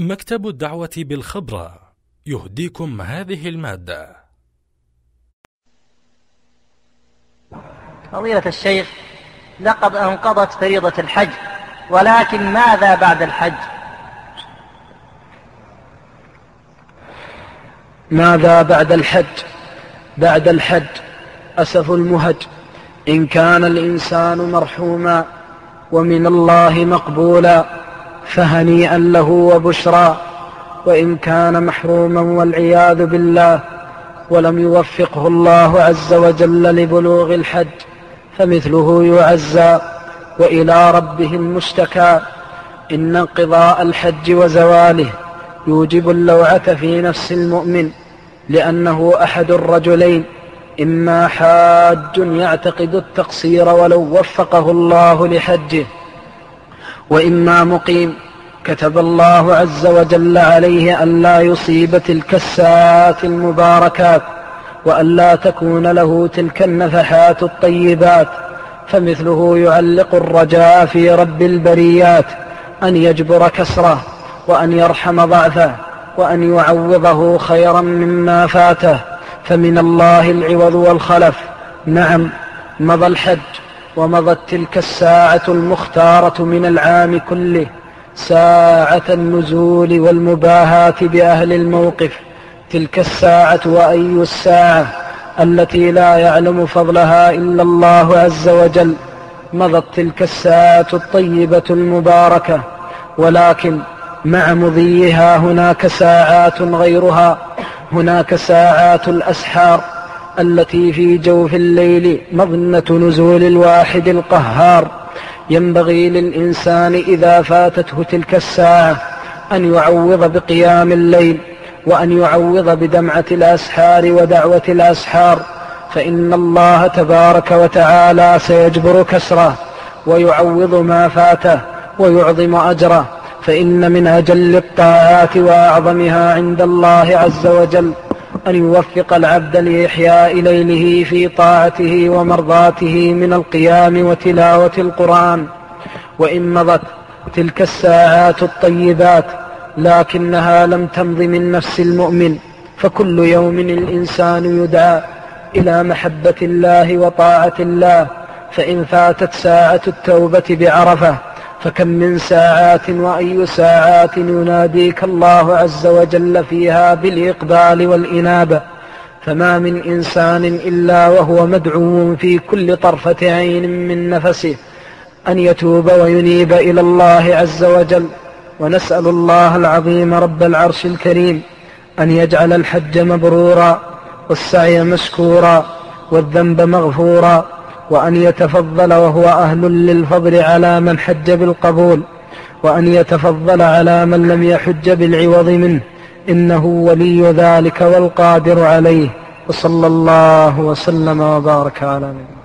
مكتب الدعوة بالخبرة يهديكم هذه المادة. فضيلة الشيخ، لقد انقضت فريضة الحج، ولكن ماذا بعد الحج؟ ماذا بعد الحج؟ بعد الحج أسف المهج، إن كان الإنسان مرحوما ومن الله مقبولا فهنيئا له وبشرى، وإن كان محروما والعياذ بالله ولم يوفقه الله عز وجل لبلوغ الحج فمثله يعزى وإلى ربه المشتكى. إن انقضاء الحج وزواله يوجب اللوعة في نفس المؤمن، لأنه أحد الرجلين: إما حاج يعتقد التقصير ولو وفقه الله لحجه، وإما مقيم كتب الله عز وجل عليه أن لا يصيب تلك الساعات المباركات، وأن لا تكون له تلك النفحات الطيبات، فمثله يعلق الرجاء في رب البريات أن يجبر كسره، وأن يرحم ضعفه، وأن يعوضه خيرا مما فاته، فمن الله العوض والخلف. نعم، مضى الحج ومضت تلك الساعة المختارة من العام كله، ساعة النزول والمباهاة بأهل الموقف. تلك الساعة وأي الساعة التي لا يعلم فضلها إلا الله عز وجل. مضت تلك الساعة الطيبة المباركة، ولكن مع مضيها هناك ساعات غيرها، هناك ساعات الأسحار التي في جوف الليل مظنة نزول الواحد القهار. ينبغي للإنسان إذا فاتته تلك الساعة أن يعوض بقيام الليل، وأن يعوض بدمعة الأسحار ودعوة الأسحار، فإن الله تبارك وتعالى سيجبر كسره ويعوض ما فاته ويعظم أجره. فإن من أجل الطاعات وأعظمها عند الله عز وجل أن يوفق العبد لإحياء ليله في طاعته ومرضاته من القيام وتلاوة القرآن. وإن مضت تلك الساعات الطيبات لكنها لم تمض من نفس المؤمن، فكل يوم الإنسان يدعى إلى محبة الله وطاعة الله. فإن فاتت ساعة التوبة بعرفة فكم من ساعات وأي ساعات يناديك الله عز وجل فيها بالإقبال والإنابة. فما من إنسان إلا وهو مدعو في كل طرفة عين من نفسه أن يتوب وينيب إلى الله عز وجل. ونسأل الله العظيم رب العرش الكريم أن يجعل الحج مبرورا والسعي مشكورا والذنب مغفورا، وأن يتفضل وهو أهل للفضل على من حج بالقبول، وأن يتفضل على من لم يحج بالعوض منه، إنه ولي ذلك والقادر عليه. وصلى الله وسلم وبارك على نبينا.